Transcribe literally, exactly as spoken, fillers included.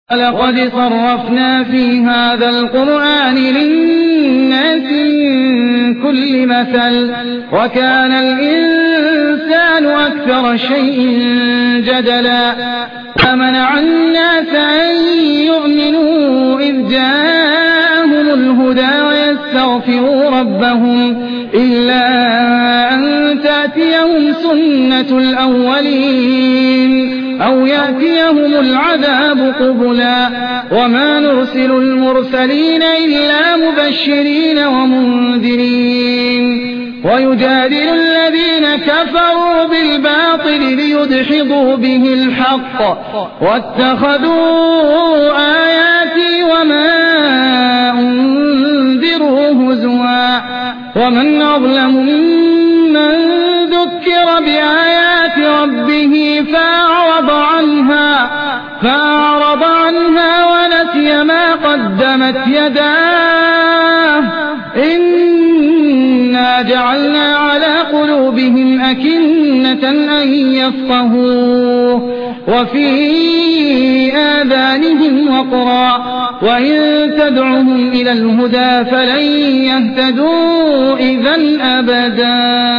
وَلَقَدْ صَرَّفْنَا فِي هَٰذَا الْقُرْآنِ لِلنَّاسِ مِن كُلِّ مَثَلٍ وَكَانَ الْإِنسَانُ أَكْثَرَ شَيْءٍ جَدَلًا فَمَنَعَ النَّاسَ أَن يُؤْمِنُوا إِذْ جَاءَهُمُ الْهُدَىٰ وَيَسْتَغْفِرُوا رَبَّهُمْ إِلَّا أَن تَأْتِيَهُمْ سُنَّةُ الْأَوَّلِينَ أَوْ يَأْتِيَهُمُ الْعَذَابُ قُبُلًا وَمَا نُرْسِلُ الْمُرْسَلِينَ إِلَّا مُبَشِّرِينَ وَمُنذِرِينَ وَيُجَادِلُ الَّذِينَ كَفَرُوا بِالْبَاطِلِ لِيُدْحِضُوا بِهِ الْحَقَّ وَاتَّخَذُوا آيَاتِي وَمَا أُنذِرُوا هُزُوًا وَمَنْ أَظْلَمُ مِمَّن ذُكِّرَ بِآيَاتِ رَبِّهِ فَأَعْرَضَ عَنْهَا فأعرض عنها ونسي ما قدمت يداه إنا جعلنا على قلوبهم أكنة أن يفقهوه وفي آذانهم وقرا وإن تدعهم إلى الهدى فلن يهتدوا إذا أبدا.